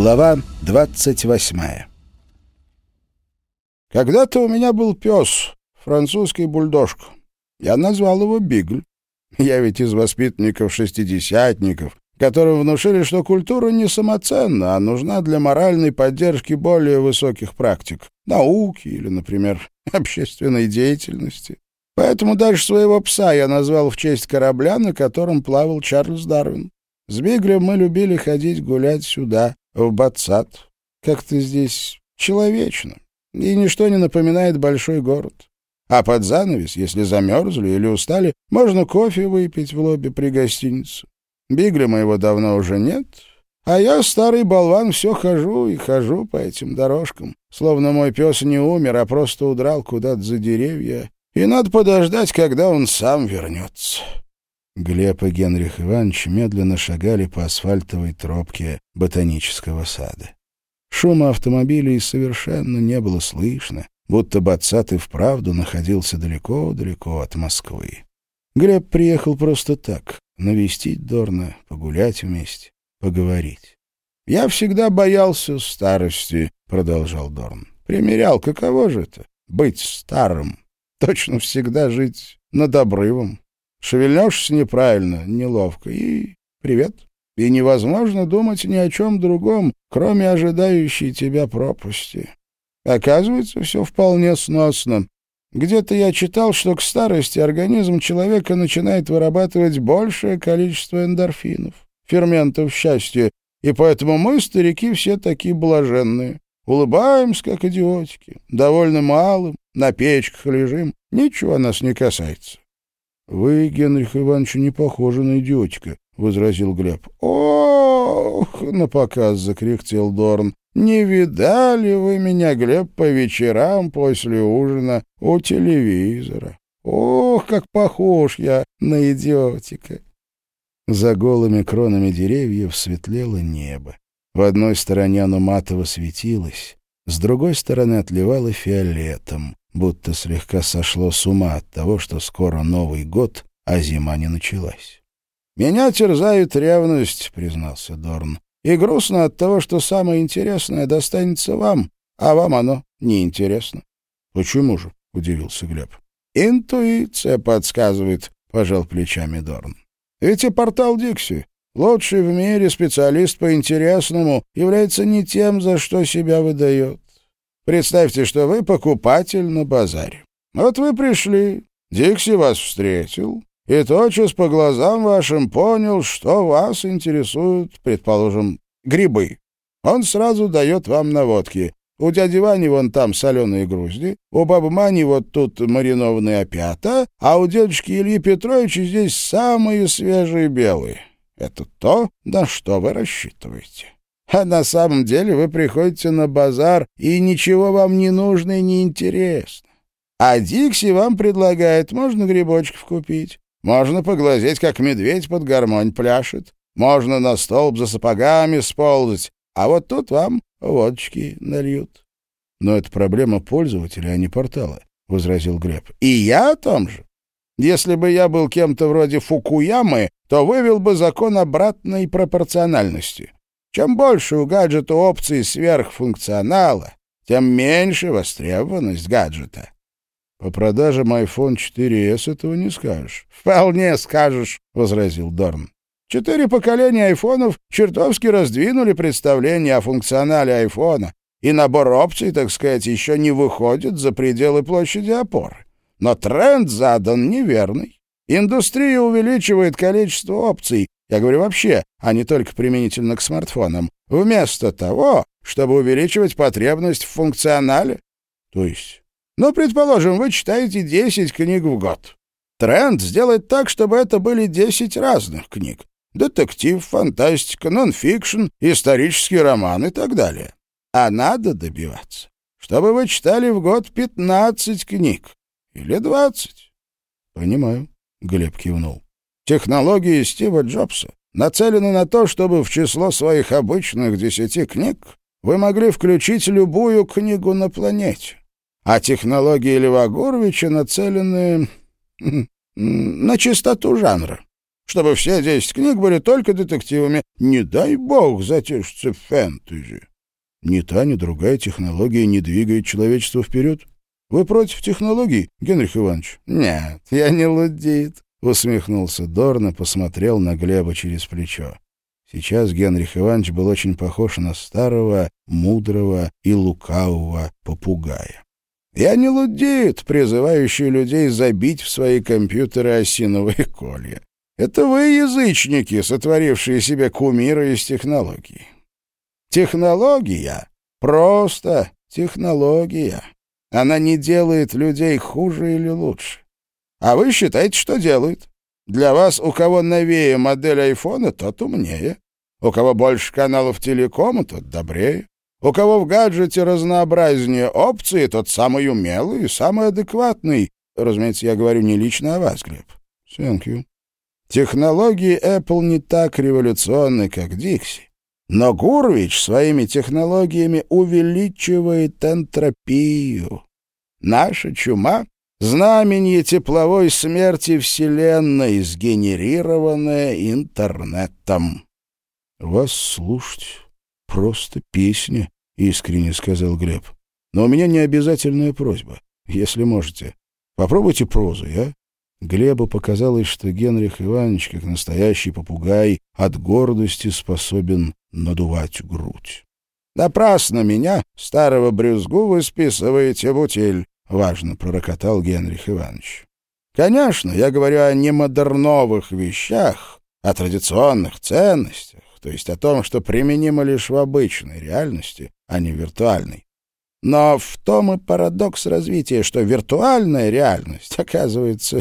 Глава 28. Когда-то у меня был пес, французский бульдожка. Я назвал его Бигль. Я ведь из воспитанников-шестидесятников, которым внушили, что культура не самоценна, а нужна для моральной поддержки более высоких практик, науки или, например, общественной деятельности. Поэтому даже своего пса я назвал в честь корабля, на котором плавал Чарльз Дарвин. С Биглем мы любили ходить гулять сюда, в Батсад. Как-то здесь человечно, и ничто не напоминает большой город. А под занавес, если замерзли или устали, можно кофе выпить в лобби при гостинице. Бигля моего давно уже нет, а я, старый болван, все хожу и хожу по этим дорожкам, словно мой пес не умер, а просто удрал куда-то за деревья, и надо подождать, когда он сам вернется». Глеб и Генрих Иванович медленно шагали по асфальтовой тропке ботанического сада. Шума автомобилей совершенно не было слышно, будто Батсад и вправду находился далеко-далеко от Москвы. Глеб приехал просто так, навестить Дорна, погулять вместе, поговорить. «Я всегда боялся старости», — продолжал Дорн. «Примерял, каково же это — быть старым, точно всегда жить над обрывом. Шевельнешься неправильно, неловко, и привет. И невозможно думать ни о чем другом, кроме ожидающей тебя пропасти. Оказывается, все вполне сносно. Где-то я читал, что к старости организм человека начинает вырабатывать большее количество эндорфинов, ферментов счастья, и поэтому мы, старики, все такие блаженные. Улыбаемся, как идиотики, довольно малым, на печках лежим, ничего нас не касается». «Вы, Генрих Иванович, не похожи на идиотика», — возразил Глеб. «Ох!» — напоказ закряхтел Дорн. «Не видали вы меня, Глеб, по вечерам после ужина у телевизора? Ох, как похож я на идиотика!» За голыми кронами деревьев светлело небо. В одной стороне оно матово светилось, с другой стороны отливало фиолетом, будто слегка сошло с ума от того, что скоро Новый год, а зима не началась. «Меня терзает ревность», — признался Дорн, «и грустно от того, что самое интересное достанется вам, а вам оно неинтересно». «Почему же?» — удивился Глеб. «Интуиция подсказывает», — пожал плечами Дорн. «Ведь и портал Дикси, лучший в мире специалист по интересному, является не тем, за что себя выдает. Представьте, что вы покупатель на базаре. Вот вы пришли, Дикси вас встретил, и тотчас по глазам вашим понял, что вас интересуют, предположим, грибы. Он сразу дает вам наводки. У дяди Вани вон там соленые грузди, у бабы Мани вот тут маринованные опята, а у дедушки Ильи Петровича здесь самые свежие белые. Это то, на что вы рассчитываете. А на самом деле вы приходите на базар, и ничего вам не нужно и не интересно. А Дикси вам предлагает: можно грибочков купить, можно поглазеть, как медведь под гармонь пляшет, можно на столб за сапогами сползать, а вот тут вам водочки нальют. «Но это проблема пользователя, а не портала», — возразил Глеб. «И я о том же. Если бы я был кем-то вроде Фукуямы, то вывел бы закон обратной пропорциональности. Чем больше у гаджета опций сверхфункционала, тем меньше востребованность гаджета». «По продажам iPhone 4s этого не скажешь». «Вполне скажешь», — возразил Дорн. 4 поколения айфонов чертовски раздвинули представление о функционале айфона, и набор опций, так сказать, еще не выходит за пределы площади опоры. Но тренд задан неверный. Индустрия увеличивает количество опций, я говорю вообще, а не только применительно к смартфонам, вместо того, чтобы увеличивать потребность в функционале. То есть, предположим, вы читаете 10 книг в год. Тренд сделать так, чтобы это были 10 разных книг. Детектив, фантастика, нон-фикшн, исторический роман и так далее. А надо добиваться, чтобы вы читали в год 15 книг. Или 20. «Понимаю», — Глеб кивнул. «Технологии Стива Джобса нацелены на то, чтобы в число своих обычных 10 книг вы могли включить любую книгу на планете. А технологии Льва Гурвича нацелены на чистоту жанра. чтобы все 10 книг были только детективами. Не дай бог затешиться в фэнтези. Ни та, ни другая технология не двигает человечество вперед. Вы против технологий, Генрих Иванович? Нет, я не лудит, усмехнулся Дорн и посмотрел на Глеба через плечо. Сейчас Генрих Иванович был очень похож на старого, мудрого и лукавого попугая. Я не лудит, призывающий людей забить в свои компьютеры осиновые колья. Это вы, язычники, сотворившие себе кумира из технологий. Технология — просто технология. Она не делает людей хуже или лучше. А вы считаете, что делает. Для вас, у кого новее модель айфона, тот умнее. У кого больше каналов телекома, тот добрее. У кого в гаджете разнообразнее опций, тот самый умелый и самый адекватный. Разумеется, я говорю не лично о вас, Глеб. Thank you. Технологии Apple не так революционны, как Dixie. Но Гурвич своими технологиями увеличивает энтропию. Наша чума — знаменье тепловой смерти Вселенной, сгенерированное интернетом. — Вас слушать просто песня, — искренне сказал Глеб. — Но у меня необязательная просьба, если можете. Попробуйте прозу, а? Глебу показалось, что Генрих Иванович, как настоящий попугай, от гордости способен надувать грудь. — Напрасно меня, старого брюзгу, вы списываете в утиль, — важно пророкотал Генрих Иванович. — Конечно, я говорю о немодерновых вещах, о традиционных ценностях, то есть о том, что применимо лишь в обычной реальности, а не виртуальной. Но в том и парадокс развития, что виртуальная реальность оказывается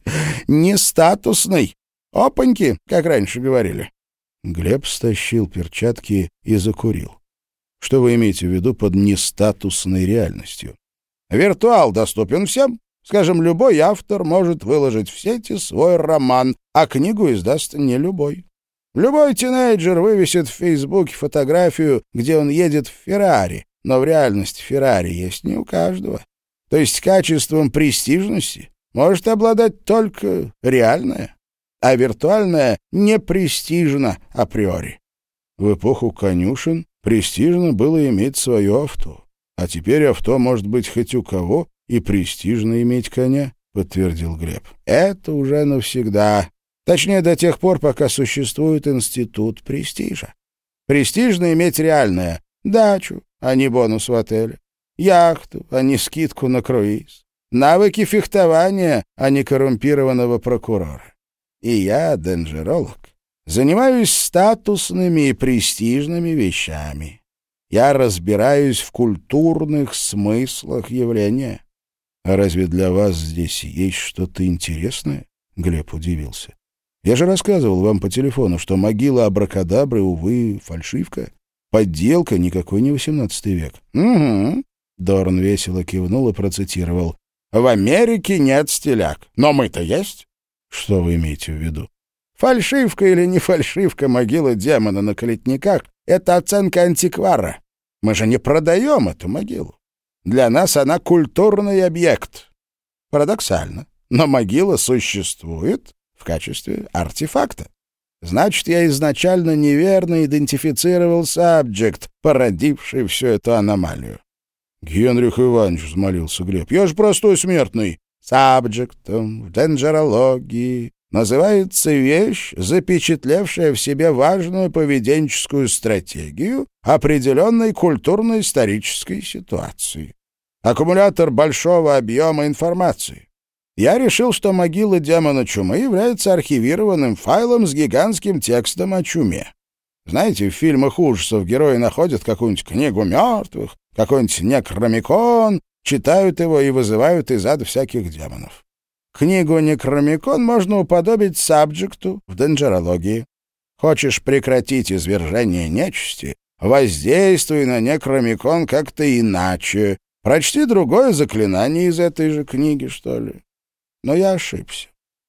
не статусной. Опаньки, как раньше говорили. Глеб стащил перчатки и закурил. Что вы имеете в виду под нестатусной реальностью? Виртуал доступен всем. Скажем, любой автор может выложить в сети свой роман, а книгу издаст не любой. Любой тинейджер вывесит в Фейсбуке фотографию, где он едет в Феррари, но в реальности Феррари есть не у каждого. То есть качеством престижности может обладать только реальное, а виртуальное не престижно априори. В эпоху конюшен престижно было иметь свое авто, а теперь авто может быть хоть у кого и престижно иметь коня, подтвердил Глеб. Это уже навсегда. Точнее, до тех пор, пока существует институт престижа. Престижно иметь реальное — дачу, а не бонус в отеле, яхту, а не скидку на круиз, навыки фехтования, а не коррумпированного прокурора. И я, денджеролог, занимаюсь статусными и престижными вещами. Я разбираюсь в культурных смыслах явления. А разве для вас здесь есть что-то интересное? Глеб удивился. Я же рассказывал вам по телефону, что могила Абракадабры, увы, фальшивка. Подделка, никакой не 18 век. Угу. Дорн весело кивнул и процитировал. В Америке нет стиляк, но мы-то есть. Что вы имеете в виду? Фальшивка или не фальшивка могила демона на Калитниках — это оценка антиквара. Мы же не продаем эту могилу. Для нас она культурный объект. Парадоксально, но могила существует в качестве артефакта. Значит, я изначально неверно идентифицировал сабджект, породивший всю эту аномалию. — Генрих Иванович, — взмолился Глеб, — я же простой смертный. Сабджектом в денджерологии называется вещь, запечатлевшая в себе важную поведенческую стратегию определенной культурно-исторической ситуации. Аккумулятор большого объема информации. Я решил, что могила демона чумы является архивированным файлом с гигантским текстом о чуме. Знаете, в фильмах ужасов герои находят какую-нибудь книгу мертвых, какой-нибудь некромикон, читают его и вызывают из ада всяких демонов. Книгу «Некромикон» можно уподобить сабджекту в денджерологии. Хочешь прекратить извержение нечисти? Воздействуй на Некромикон как-то иначе. Прочти другое заклинание из этой же книги, что ли. Но я ошибся.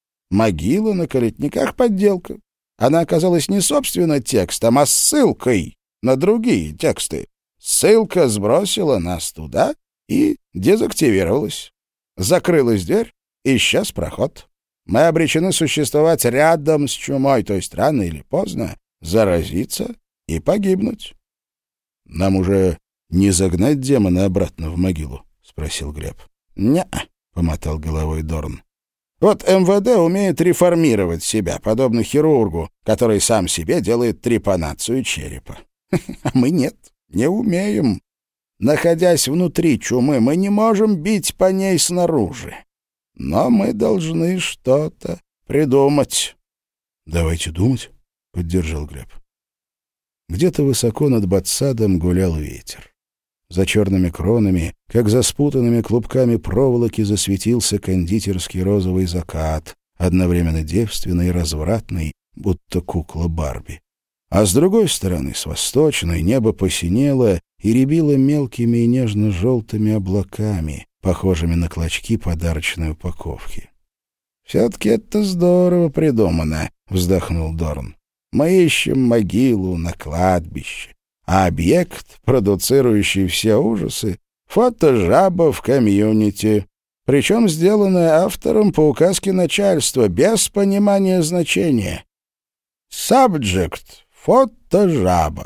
Могила на Калитниках — подделка. Она оказалась не собственно текстом, а ссылкой на другие тексты. Ссылка сбросила нас туда и дезактивировалась. Закрылась дверь, исчез проход. Мы обречены существовать рядом с чумой, то есть рано или поздно заразиться и погибнуть. — Нам уже не загнать демона обратно в могилу? — спросил Глеб. — Не-а, — помотал головой Дорн. Вот МВД умеет реформировать себя, подобно хирургу, который сам себе делает трепанацию черепа. А мы нет, не умеем. Находясь внутри чумы, мы не можем бить по ней снаружи. Но мы должны что-то придумать. — Давайте думать, — поддержал Глеб. Где-то высоко над Батсадом гулял ветер. За черными кронами, как за спутанными клубками проволоки, засветился кондитерский розовый закат, одновременно девственный и развратный, будто кукла Барби. А с другой стороны, с восточной, небо посинело и рябило мелкими и нежно-желтыми облаками, похожими на клочки подарочной упаковки. «Все-таки это здорово придумано», — вздохнул Дорн. «Мы ищем могилу на кладбище, а объект, продуцирующий все ужасы, фотожаба в комьюнити, причем сделанная автором по указке начальства, без понимания значения. Subject — фотожаба.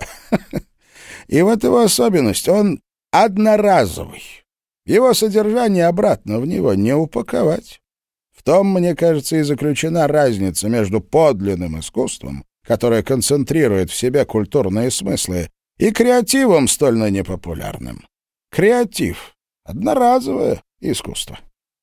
И вот его особенность — он одноразовый. Его содержание обратно в него не упаковать. В том, мне кажется, и заключена разница между подлинным искусством, которое концентрирует в себе культурные смыслы, и креативом, столь ныне популярным. Креатив — одноразовое искусство.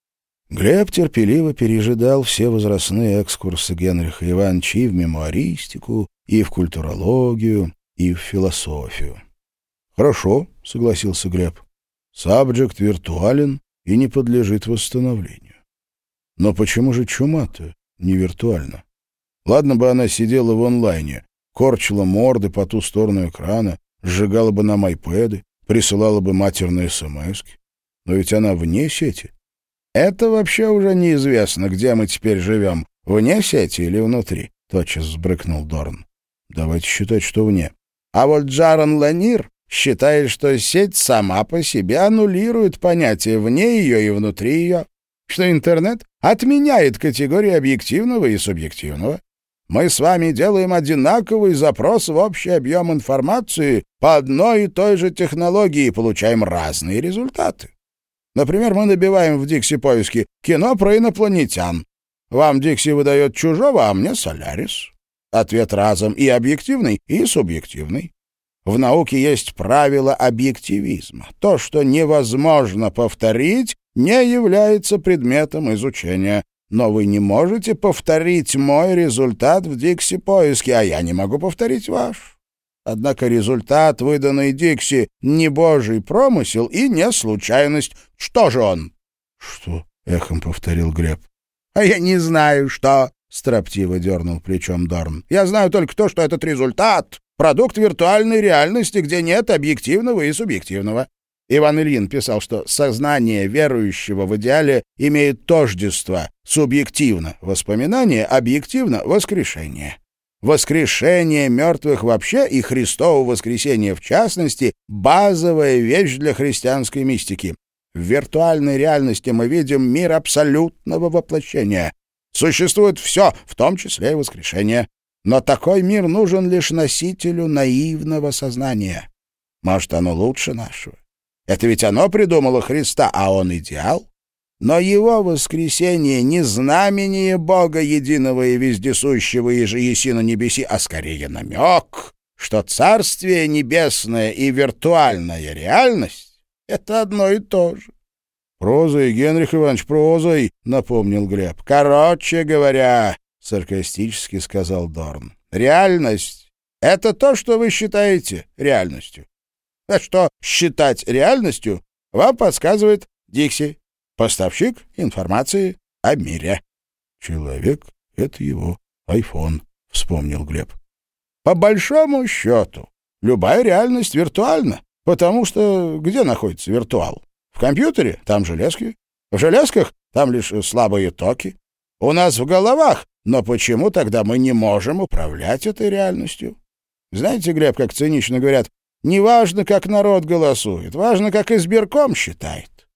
Глеб терпеливо пережидал все возрастные экскурсы Генриха Ивановича и в мемуаристику, и в культурологию, и в философию. «Хорошо», — согласился Глеб. «Сабджект виртуален и не подлежит восстановлению. Но почему же чума-то не виртуальна? Ладно бы она сидела в онлайне, корчила морды по ту сторону экрана, сжигала бы нам айпэды, присылала бы матерные смски. Но ведь она вне сети. Это вообще уже неизвестно, где мы теперь живем, вне сети или внутри», — тотчас взбрыкнул Дорн. «Давайте считать, что вне». А вот Джаран Ланир считает, что сеть сама по себе аннулирует понятие вне ее и внутри ее, что интернет отменяет категории объективного и субъективного. Мы с вами делаем одинаковый запрос в общий объем информации по одной и той же технологии и получаем разные результаты. Например, мы набиваем в Дикси поиски «кино про инопланетян». Вам Дикси выдает «Чужого», а мне «Солярис». Ответ разом и объективный, и субъективный. В науке есть правило объективизма. То, что невозможно повторить, не является предметом изучения. Но вы не можете повторить мой результат в Дикси-поиске, а я не могу повторить ваш. Однако результат, выданный Дикси, не божий промысел и не случайность. Что же он? — Что? — эхом повторил Глеб. — А я не знаю, что... — строптиво дернул плечом Дорн. — Я знаю только то, что этот результат — продукт виртуальной реальности, где нет объективного и субъективного. Иван Ильин писал, что сознание верующего в идеале имеет тождество: субъективно — воспоминание, объективно — воскрешение. Воскрешение мертвых вообще и Христово воскресение в частности — базовая вещь для христианской мистики. В виртуальной реальности мы видим мир абсолютного воплощения. Существует все, в том числе и воскрешение. Но такой мир нужен лишь носителю наивного сознания. Может, оно лучше нашего. Это ведь оно придумало Христа, а он идеал. Но его воскресение не знамение Бога единого и вездесущего и же еси на небеси, а скорее намек, что Царствие Небесное и виртуальная реальность — это одно и то же. — Прозой, Генрих Иванович, прозой, — напомнил Глеб. — Короче говоря, — саркастически сказал Дорн, — реальность — это то, что вы считаете реальностью. А что считать реальностью, вам подсказывает Дикси, поставщик информации о мире. «Человек — это его айфон», — вспомнил Глеб. «По большому счету, любая реальность виртуальна, потому что где находится виртуал? В компьютере — там железки, в железках — там лишь слабые токи. У нас в головах, но почему тогда мы не можем управлять этой реальностью? Знаете, Глеб, как цинично говорят, не важно, как народ голосует, важно, как избирком считает.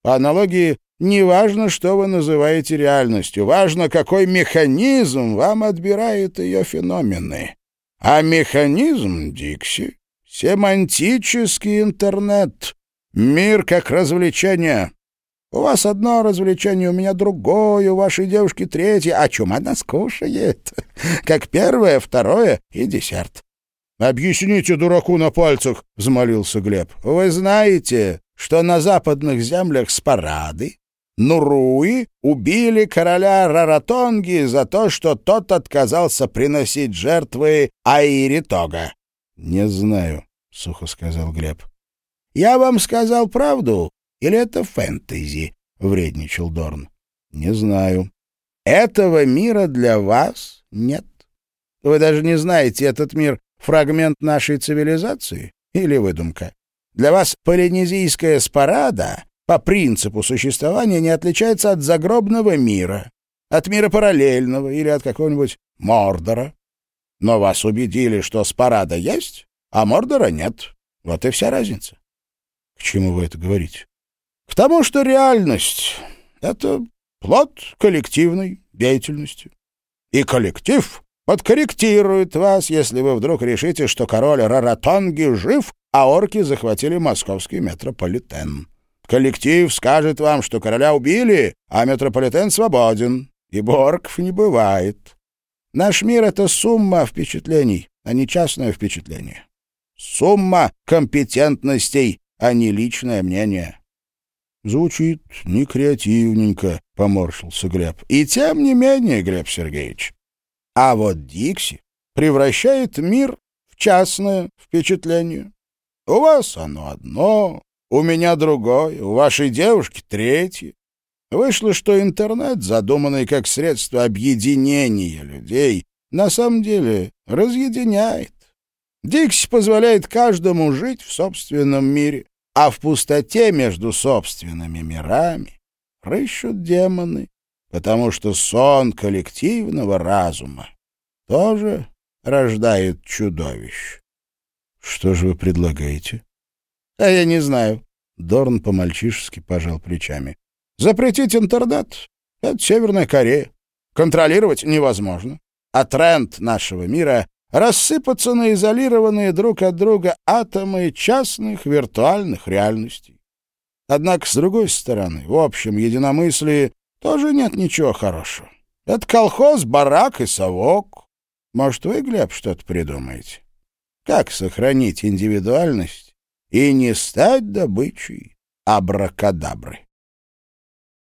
По аналогии, не важно, что вы называете реальностью, важно, какой механизм вам отбирает ее феномены. А механизм, Дикси, — семантический интернет, мир как развлечение. У вас одно развлечение, у меня другое, у вашей девушки третье, а чума она скушает, как первое, второе и десерт. «Объясните дураку на пальцах», — взмолился Глеб. «Вы знаете, что на западных землях Спарады Нуруи убили короля Раратонги за то, что тот отказался приносить жертвы Аиритога?» «Не знаю», — сухо сказал Глеб. «Я вам сказал правду, или это фэнтези?» — вредничал Дорн. «Не знаю». «Этого мира для вас нет. Вы даже не знаете, этот мир — фрагмент нашей цивилизации или выдумка. Для вас полинезийская Спарада по принципу существования не отличается от загробного мира, от мира параллельного или от какого-нибудь Мордора. Но вас убедили, что Спарада есть, а Мордора нет. Вот и вся разница». «К чему вы это говорите?» «К тому, что реальность — это плод коллективной деятельности. И коллектив подкорректирует вас, если вы вдруг решите, что король Раратонги жив, а орки захватили московский метрополитен. Коллектив скажет вам, что короля убили, а метрополитен свободен, ибо орков не бывает. Наш мир — это сумма впечатлений, а не частное впечатление. Сумма компетентностей, а не личное мнение». «Звучит некреативненько», — поморщился Глеб. «И тем не менее, Глеб Сергеевич. А вот Дикси превращает мир в частное впечатление. У вас оно одно, у меня другое, у вашей девушки третье. Вышло, что интернет, задуманный как средство объединения людей, на самом деле разъединяет. Дикси позволяет каждому жить в собственном мире, а в пустоте между собственными мирами рыщут демоны, потому что сон коллективного разума тоже рождает чудовищ». «Что же вы предлагаете?» «А я не знаю». Дорн по-мальчишески пожал плечами. «Запретить интернет — это Северная Корея. Контролировать невозможно. А тренд нашего мира — рассыпаться на изолированные друг от друга атомы частных виртуальных реальностей. Однако, с другой стороны, в общем единомыслии тоже нет ничего хорошего. Это колхоз, барак и совок. Может, вы, Глеб, что-то придумаете? Как сохранить индивидуальность и не стать добычей абракадабры?»